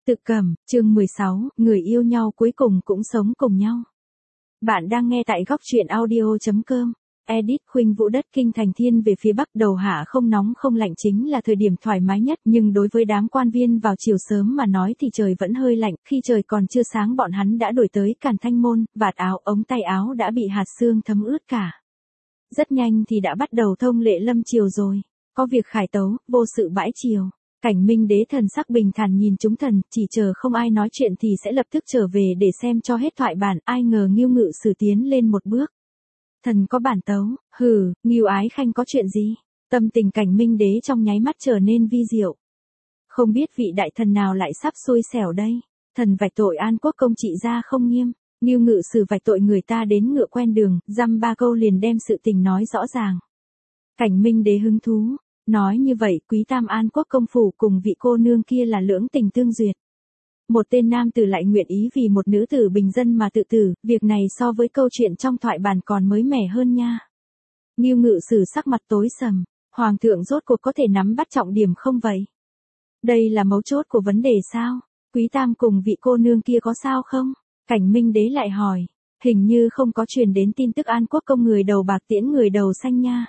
Tự Cẩm, chương 16, người yêu nhau cuối cùng cũng sống cùng nhau. Bạn đang nghe tại góc truyện audio.com. Edit Khuynh Vũ đất kinh thành thiên về phía bắc đầu hạ không nóng không lạnh chính là thời điểm thoải mái nhất, nhưng đối với đám quan viên vào chiều sớm mà nói thì trời vẫn hơi lạnh, khi trời còn chưa sáng bọn hắn đã đuổi tới Càn Thanh Môn, vạt áo ống tay áo đã bị hạt sương thấm ướt cả. Rất nhanh thì đã bắt đầu thông lệ lâm triều rồi, có việc khải tấu, vô sự bãi triều. Cảnh Minh Đế thần sắc bình thản nhìn chúng thần, chỉ chờ không ai nói chuyện thì sẽ lập tức trở về để xem cho hết thoại bản, ai ngờ Ngưu Ngự Sử tiến lên một bước. Thần có bản tấu, hừ, Ngưu Ái Khanh có chuyện gì? Tâm tình Cảnh Minh Đế trong nháy mắt trở nên vi diệu. Không biết vị đại thần nào lại sắp xui xẻo đây, thần vạch tội An Quốc công trị gia không nghiêm, Ngưu Ngự Sử vạch tội người ta đến ngựa quen đường, dăm ba câu liền đem sự tình nói rõ ràng. Cảnh Minh Đế hứng thú. Nói như vậy, Quý Tam An Quốc công phủ cùng vị cô nương kia là lưỡng tình tương duyệt. Một tên nam tử lại nguyện ý vì một nữ tử bình dân mà tự tử, việc này so với câu chuyện trong thoại bản còn mới mẻ hơn nha. Ngưu Ngự Sử sắc mặt tối sầm, Hoàng thượng rốt cuộc có thể nắm bắt trọng điểm không vậy? Đây là mấu chốt của vấn đề sao? Quý Tam cùng vị cô nương kia có sao không? Cảnh Minh Đế lại hỏi, hình như không có truyền đến tin tức An Quốc công người đầu bạc tiễn người đầu xanh nha.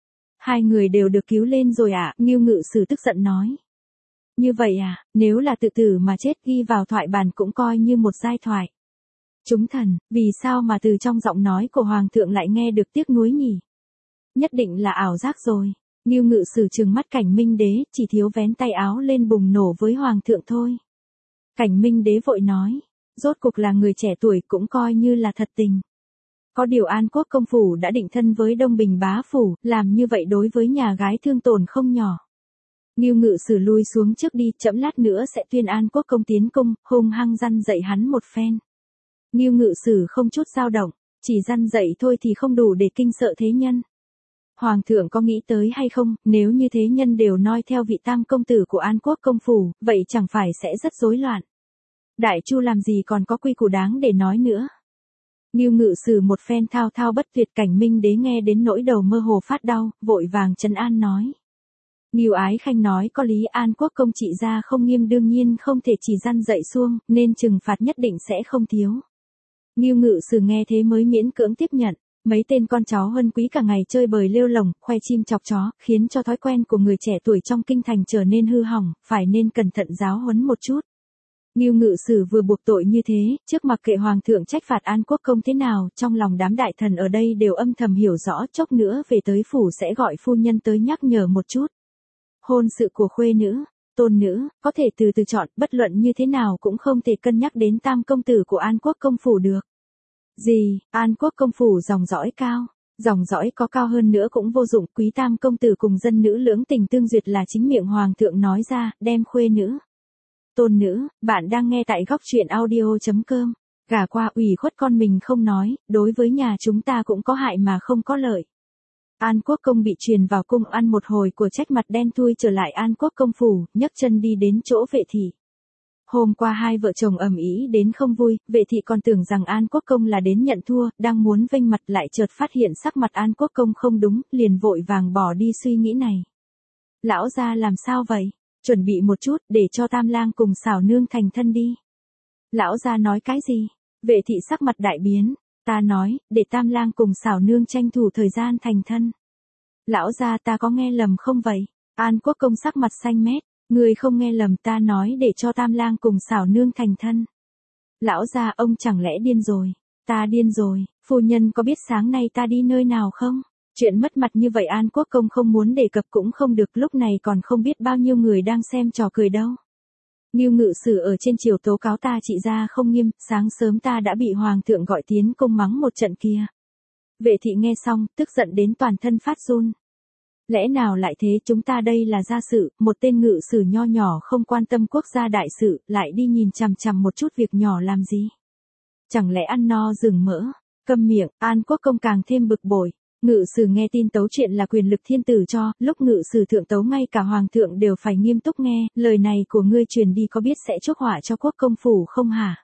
Hai người đều được cứu lên rồi ạ, Ngưu Ngự Sử tức giận nói. Như vậy à, nếu là tự tử mà chết ghi vào thoại bản cũng coi như một giai thoại. Chúng thần, vì sao mà từ trong giọng nói của Hoàng thượng lại nghe được tiếc nuối nhỉ? Nhất định là ảo giác rồi. Ngưu Ngự Sử trừng mắt Cảnh Minh Đế, chỉ thiếu vén tay áo lên bùng nổ với Hoàng thượng thôi. Cảnh Minh Đế vội nói, rốt cục là người trẻ tuổi cũng coi như là thật tình. Có điều An Quốc công phủ đã định thân với Đông Bình bá phủ, làm như vậy đối với nhà gái thương tổn không nhỏ. Ngưu Ngự Sử lui xuống trước đi, chậm lát nữa sẽ tuyên An Quốc công tiến cung, hung hăng răn dạy hắn một phen. Ngưu Ngự Sử không chút dao động, chỉ răn dạy thôi thì không đủ để kinh sợ thế nhân. Hoàng thượng có nghĩ tới hay không, nếu như thế nhân đều noi theo vị tam công tử của An Quốc công phủ, vậy chẳng phải sẽ rất rối loạn. Đại Chu làm gì còn có quy củ đáng để nói nữa. Ngưu Ngự Sử một phen thao thao bất tuyệt, Cảnh Minh Đế nghe đến nỗi đầu mơ hồ phát đau, vội vàng trấn an nói. Ngưu Ái Khanh nói có lý, An Quốc công trị gia không nghiêm đương nhiên không thể chỉ răn dạy suông, nên trừng phạt nhất định sẽ không thiếu. Ngưu Ngự Sử nghe thế mới miễn cưỡng tiếp nhận, mấy tên con cháu Huân Quý cả ngày chơi bời lêu lồng, khoe chim chọc chó, khiến cho thói quen của người trẻ tuổi trong kinh thành trở nên hư hỏng, phải nên cẩn thận giáo huấn một chút. Ngưu Ngự Sử vừa buộc tội như thế, trước mặc kệ Hoàng thượng trách phạt An Quốc công thế nào, trong lòng đám đại thần ở đây đều âm thầm hiểu rõ, chốc nữa về tới phủ sẽ gọi phu nhân tới nhắc nhở một chút. Hôn sự của khuê nữ, tôn nữ, có thể từ từ chọn, bất luận như thế nào cũng không thể cân nhắc đến tam công tử của An Quốc công phủ được. Gì, An Quốc công phủ dòng dõi cao, dòng dõi có cao hơn nữa cũng vô dụng, Quý tam công tử cùng dân nữ lưỡng tình tương duyệt là chính miệng Hoàng thượng nói ra, đem khuê nữ. Tôn nữ, bạn đang nghe tại góc truyện audio.com. Gả qua ủy khuất con mình không nói, đối với nhà chúng ta cũng có hại mà không có lợi. An Quốc công bị truyền vào cung ăn một hồi của trách, mặt đen thui trở lại An Quốc công phủ, nhấc chân đi đến chỗ Vệ thị. Hôm qua hai vợ chồng ầm ĩ đến không vui, Vệ thị còn tưởng rằng An Quốc công là đến nhận thua, đang muốn vênh mặt lại chợt phát hiện sắc mặt An Quốc công không đúng, liền vội vàng bỏ đi suy nghĩ này. Lão gia làm sao vậy? Chuẩn bị một chút để cho Tam lang cùng Xảo nương thành thân đi. Lão gia nói cái gì? Vệ thị sắc mặt đại biến. Ta nói, để Tam lang cùng Xảo nương tranh thủ thời gian thành thân. Lão gia, ta có nghe lầm không vậy? An Quốc công sắc mặt xanh mét. Người không nghe lầm, ta nói để cho Tam lang cùng Xảo nương thành thân. Lão gia, ông chẳng lẽ điên rồi? Ta điên rồi, phu nhân có biết sáng nay ta đi nơi nào không? Chuyện mất mặt như vậy An Quốc công không muốn đề cập cũng không được, lúc này còn không biết bao nhiêu người đang xem trò cười đâu. Ngưu Ngự Sử ở trên triều tố cáo ta trị gia không nghiêm, sáng sớm ta đã bị Hoàng thượng gọi tiến cung mắng một trận kia. Vệ thị nghe xong, tức giận đến toàn thân phát run. Lẽ nào lại thế, chúng ta đây là gia sự, một tên ngự sử nho nhỏ không quan tâm quốc gia đại sự, lại đi nhìn chằm chằm một chút việc nhỏ làm gì? Chẳng lẽ ăn no rừng mỡ? Câm miệng, An Quốc công càng thêm bực bội. Ngự sử nghe tin tấu chuyện là quyền lực thiên tử cho, lúc ngự sử thượng tấu ngay cả Hoàng thượng đều phải nghiêm túc nghe, lời này của ngươi truyền đi có biết sẽ chuốc họa cho quốc công phủ không hả?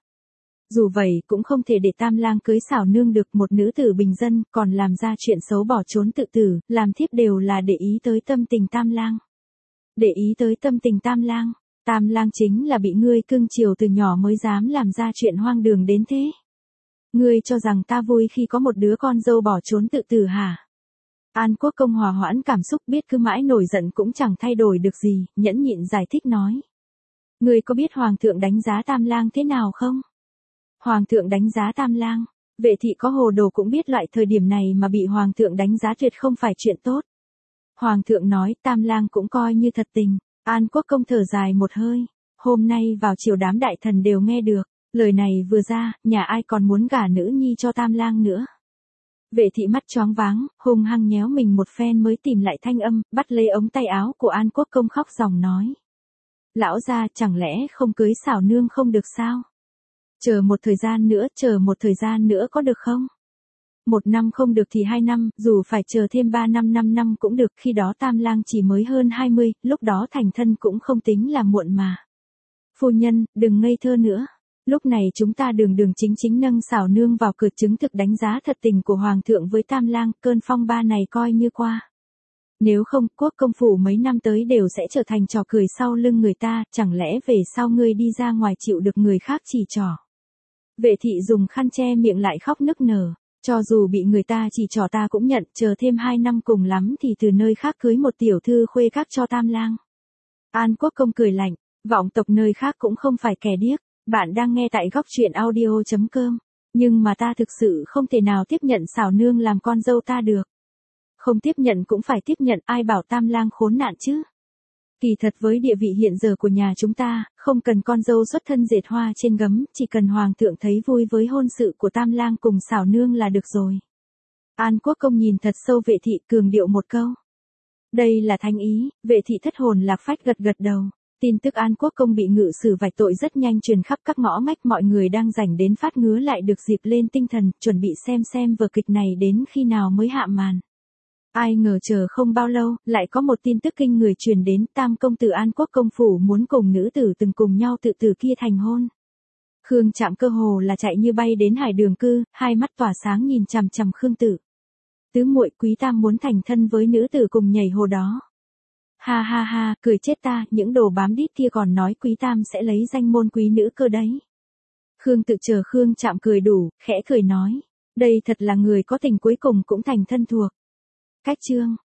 Dù vậy cũng không thể để Tam lang cưới Xảo nương được, một nữ tử bình dân, còn làm ra chuyện xấu bỏ trốn tự tử, làm thiếp đều là để ý tới tâm tình Tam lang. Để ý tới tâm tình Tam lang, Tam lang chính là bị ngươi cưng chiều từ nhỏ mới dám làm ra chuyện hoang đường đến thế. Ngươi cho rằng ta vui khi có một đứa con dâu bỏ trốn tự tử hả? An Quốc Công hòa hoãn cảm xúc, biết cứ mãi nổi giận cũng chẳng thay đổi được gì, nhẫn nhịn giải thích nói. Ngươi có biết Hoàng thượng đánh giá Tam lang thế nào không? Hoàng thượng đánh giá Tam lang, Vệ Thị có hồ đồ cũng biết loại thời điểm này mà bị Hoàng thượng đánh giá tuyệt không phải chuyện tốt. Hoàng thượng nói Tam lang cũng coi như thật tình. An Quốc Công thở dài một hơi. Hôm nay vào chiều đám đại thần đều nghe được. Lời này vừa ra, nhà ai còn muốn gả nữ nhi cho Tam lang nữa. Vệ Thị mắt choáng váng, hung hăng nhéo mình một phen mới tìm lại thanh âm, bắt lấy ống tay áo của An Quốc Công khóc ròng nói. Lão gia chẳng lẽ không cưới xảo nương không được sao? Chờ một thời gian nữa có được không? 1 năm không được thì 2 năm, dù phải chờ thêm 3 năm 5 năm cũng được, khi đó Tam lang chỉ mới hơn 20, lúc đó thành thân cũng không tính là muộn mà. Phu nhân, đừng ngây thơ nữa. Lúc này chúng ta đường đường chính chính nâng xảo nương vào cửa, chứng thực đánh giá thật tình của Hoàng thượng với Tam lang, cơn phong ba này coi như qua. Nếu không, Quốc công phủ mấy năm tới đều sẽ trở thành trò cười sau lưng người ta, chẳng lẽ về sau ngươi đi ra ngoài chịu được người khác chỉ trỏ. Vệ Thị dùng khăn che miệng lại khóc nức nở. Cho dù bị người ta chỉ trỏ ta cũng nhận, chờ thêm 2 năm cùng lắm thì từ nơi khác cưới một tiểu thư khuê các cho Tam lang. An Quốc Công cười lạnh, vọng tộc nơi khác cũng không phải kẻ điếc. Bạn đang nghe tại góc truyện audio.com. Nhưng mà ta thực sự không thể nào tiếp nhận xảo nương làm con dâu ta được. Không tiếp nhận cũng phải tiếp nhận, ai bảo Tam lang khốn nạn chứ. Kỳ thật với địa vị hiện giờ của nhà chúng ta, không cần con dâu xuất thân dệt hoa trên gấm, chỉ cần Hoàng thượng thấy vui với hôn sự của Tam lang cùng xảo nương là được rồi. An Quốc Công nhìn thật sâu Vệ Thị, cường điệu một câu. Đây là thánh ý. Vệ Thị thất hồn lạc phách gật gật đầu. Tin tức An Quốc Công bị ngự xử vạch tội rất nhanh truyền khắp các ngõ ngách, mọi người đang rảnh đến phát ngứa lại được dịp lên tinh thần, chuẩn bị xem vở kịch này đến khi nào mới hạ màn. Ai ngờ chờ không bao lâu, lại có một tin tức kinh người truyền đến, Tam công tử An Quốc Công phủ muốn cùng nữ tử từng cùng nhau tự tử kia thành hôn. Khương Trạm cơ hồ là chạy như bay đến Hải Đường cư, hai mắt tỏa sáng nhìn chằm chằm Khương tử. Tứ muội, Quý Tam muốn thành thân với nữ tử cùng nhảy hồ đó. Ha ha ha, cười chết ta, những đồ bám đít kia còn nói Quý Tam sẽ lấy danh môn quý nữ cơ đấy. Khương tự chờ Khương Trạm cười đủ, khẽ cười nói. Đây thật là người có tình, cuối cùng cũng thành thân thuộc. Cách chương.